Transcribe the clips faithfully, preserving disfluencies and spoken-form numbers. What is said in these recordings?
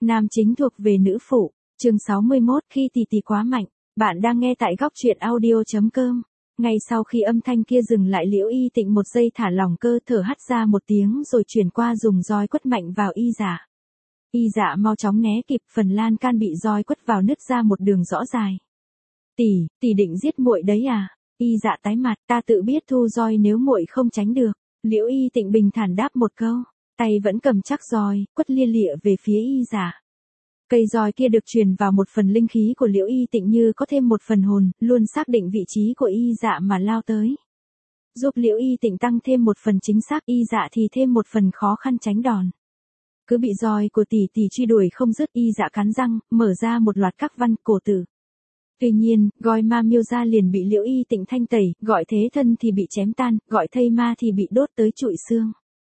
Nam chính thuộc về nữ phụ, chương sáu mươi mốt, khi tỷ tỷ quá mạnh. Bạn đang nghe tại góc truyện audio chấm com. Ngay sau khi âm thanh kia dừng lại, Liễu Y Tịnh một giây thả lỏng cơ, thở hắt ra một tiếng rồi chuyển qua dùng roi quất mạnh vào Y Dạ. Y Dạ mau chóng né kịp, phần lan can bị roi quất vào nứt ra một đường rõ dài. Tỷ, tỷ định giết muội đấy à? Y Dạ tái mặt, ta tự biết thu roi nếu muội không tránh được. Liễu Y Tịnh bình thản đáp một câu, tay vẫn cầm chắc roi, quất lia lịa về phía Y Dạ. Cây roi kia được truyền vào một phần linh khí của Liễu Y Tịnh như có thêm một phần hồn, luôn xác định vị trí của Y Dạ mà lao tới. Giúp Liễu Y Tịnh tăng thêm một phần chính xác, Y Dạ thì thêm một phần khó khăn tránh đòn. Cứ bị roi của tỷ tỷ truy đuổi không dứt, Y Dạ cắn răng, mở ra một loạt các văn cổ tử. Tuy nhiên, gọi ma miêu ra liền bị Liễu Y Tịnh thanh tẩy, gọi thế thân thì bị chém tan, gọi thây ma thì bị đốt tới trụi xương.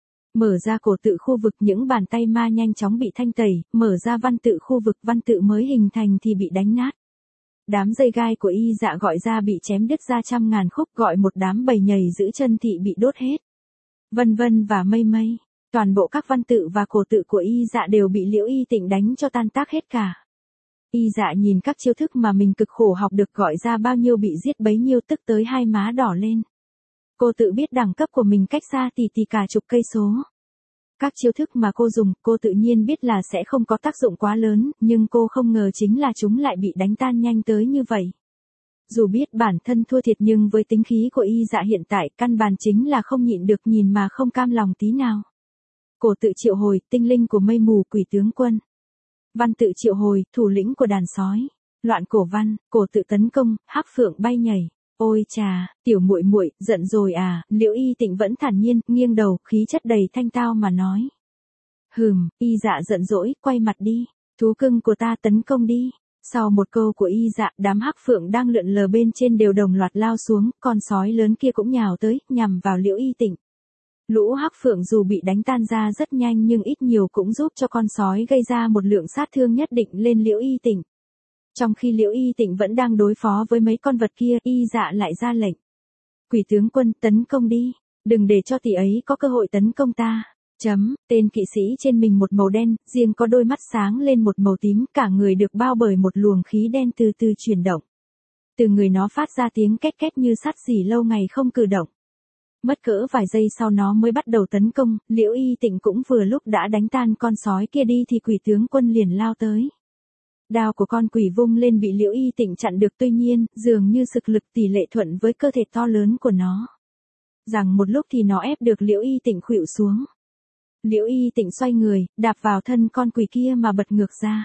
Mở ra cổ tự khu vực, những bàn tay ma nhanh chóng bị thanh tẩy, mở ra văn tự khu vực, văn tự mới hình thành thì bị đánh nát. Đám dây gai của Y Dạ gọi ra bị chém đứt ra trăm ngàn khúc, gọi một đám bầy nhầy giữ chân thị bị đốt hết. Vân vân và mây mây, toàn bộ các văn tự và cổ tự của Y Dạ đều bị Liễu Y Tịnh đánh cho tan tác hết cả. Y Dạ nhìn các chiêu thức mà mình cực khổ học được gọi ra bao nhiêu bị giết bấy nhiêu, tức tới hai má đỏ lên. Cô tự biết đẳng cấp của mình cách xa tỷ tỷ cả chục cây số. Các chiêu thức mà cô dùng, cô tự nhiên biết là sẽ không có tác dụng quá lớn, nhưng cô không ngờ chính là chúng lại bị đánh tan nhanh tới như vậy. Dù biết bản thân thua thiệt nhưng với tính khí của Y Dạ hiện tại, căn bản chính là không nhịn được nhìn mà không cam lòng tí nào. Cổ tự triệu hồi, tinh linh của mây mù quỷ tướng quân. Văn tự triệu hồi, thủ lĩnh của đàn sói. Loạn cổ văn, cổ tự tấn công, hắc phượng bay nhảy. Ôi chà, tiểu muội muội, giận rồi à? Liễu Y Tịnh vẫn thản nhiên, nghiêng đầu, khí chất đầy thanh tao mà nói. Hừm, Y Dạ giận dỗi, quay mặt đi. Thú cưng của ta tấn công đi. Sau một câu của Y Dạ, đám hắc phượng đang lượn lờ bên trên đều đồng loạt lao xuống, con sói lớn kia cũng nhào tới, nhằm vào Liễu Y Tịnh. Lũ hắc phượng dù bị đánh tan ra rất nhanh nhưng ít nhiều cũng giúp cho con sói gây ra một lượng sát thương nhất định lên Liễu Y Tịnh. Trong khi Liễu Y Tịnh vẫn đang đối phó với mấy con vật kia, Y Dạ lại ra lệnh. Quỷ tướng quân, tấn công đi, đừng để cho tỷ ấy có cơ hội tấn công ta. Chấm, tên kỵ sĩ trên mình một màu đen, riêng có đôi mắt sáng lên một màu tím, cả người được bao bởi một luồng khí đen từ từ chuyển động. Từ người nó phát ra tiếng két két như sắt xỉ lâu ngày không cử động. Mất cỡ vài giây sau nó mới bắt đầu tấn công, Liễu Y Tịnh cũng vừa lúc đã đánh tan con sói kia đi thì quỷ tướng quân liền lao tới. Đao của con quỷ vung lên bị Liễu Y Tịnh chặn được, tuy nhiên, dường như sức lực tỷ lệ thuận với cơ thể to lớn của nó. Rằng một lúc thì nó ép được Liễu Y Tịnh khuỵu xuống. Liễu Y Tịnh xoay người, đạp vào thân con quỷ kia mà bật ngược ra.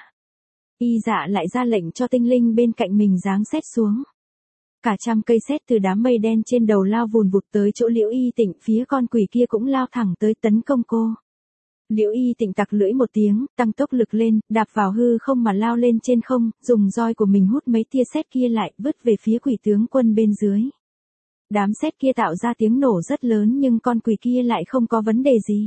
Y Dạ lại ra lệnh cho tinh linh bên cạnh mình giáng sét xuống. Cả trăm cây sét từ đám mây đen trên đầu lao vùn vụt tới chỗ Liễu Y Tịnh, phía con quỷ kia cũng lao thẳng tới tấn công cô. Liễu Y Tịnh tặc lưỡi một tiếng, tăng tốc lực lên, đạp vào hư không mà lao lên trên không, dùng roi của mình hút mấy tia sét kia lại, vứt về phía quỷ tướng quân bên dưới. Đám sét kia tạo ra tiếng nổ rất lớn nhưng con quỷ kia lại không có vấn đề gì.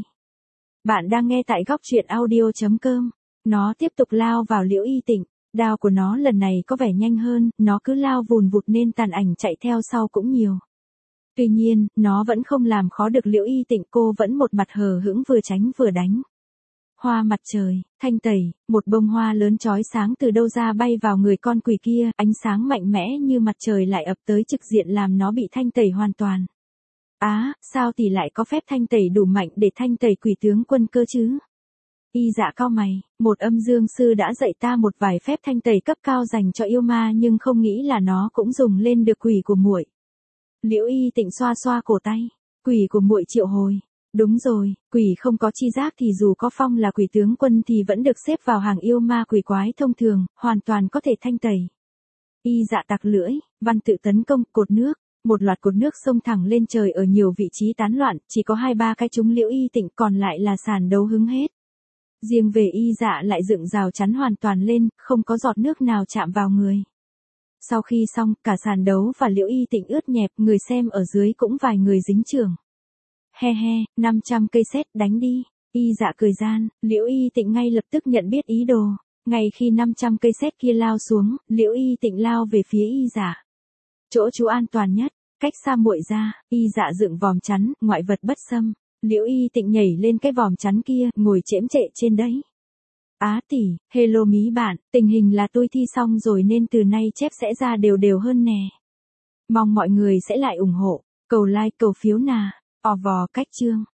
Bạn đang nghe tại góc truyện audio chấm com. Nó tiếp tục lao vào Liễu Y Tịnh. Đao của nó lần này có vẻ nhanh hơn, nó cứ lao vùn vụt nên tàn ảnh chạy theo sau cũng nhiều. Tuy nhiên, nó vẫn không làm khó được Liễu Y Tịnh, cô vẫn một mặt hờ hững vừa tránh vừa đánh. Hoa mặt trời, thanh tẩy, một bông hoa lớn chói sáng từ đâu ra bay vào người con quỷ kia, ánh sáng mạnh mẽ như mặt trời lại ập tới trực diện làm nó bị thanh tẩy hoàn toàn. Á, à, sao tỷ lại có phép thanh tẩy đủ mạnh để thanh tẩy quỷ tướng quân cơ chứ? Y Dạ cau mày, một âm dương sư đã dạy ta một vài phép thanh tẩy cấp cao dành cho yêu ma nhưng không nghĩ là nó cũng dùng lên được quỷ của muội. Liễu Y Tịnh xoa xoa cổ tay, quỷ của muội triệu hồi. Đúng rồi, quỷ không có chi giác thì dù có phong là quỷ tướng quân thì vẫn được xếp vào hàng yêu ma quỷ quái thông thường, hoàn toàn có thể thanh tẩy. Y Dạ tặc lưỡi, văn tự tấn công, cột nước. Một loạt cột nước xông thẳng lên trời ở nhiều vị trí tán loạn, chỉ có hai ba cái trúng Liễu Y Tịnh, còn lại là sàn đấu hứng hết. Riêng về Y Dạ lại dựng rào chắn hoàn toàn lên, không có giọt nước nào chạm vào người. Sau khi xong, cả sàn đấu và Liễu Y Tịnh ướt nhẹp, người xem ở dưới cũng vài người dính chưởng. He he, năm trăm cây sét, đánh đi. Y Dạ cười gian, Liễu Y Tịnh ngay lập tức nhận biết ý đồ. Ngay khi năm trăm cây sét kia lao xuống, Liễu Y Tịnh lao về phía Y Dạ. Chỗ trú an toàn nhất, cách xa muội ra, Y Dạ dựng vòm chắn, ngoại vật bất xâm. Liễu Y Tịnh nhảy lên cái vòm chắn kia, ngồi chễm chệ trên đấy. Á tỷ, hello mí bạn, tình hình là tôi thi xong rồi nên từ nay chép sẽ ra đều đều hơn nè. Mong mọi người sẽ lại ủng hộ, cầu like cầu phiếu nà, ò vò cách chương.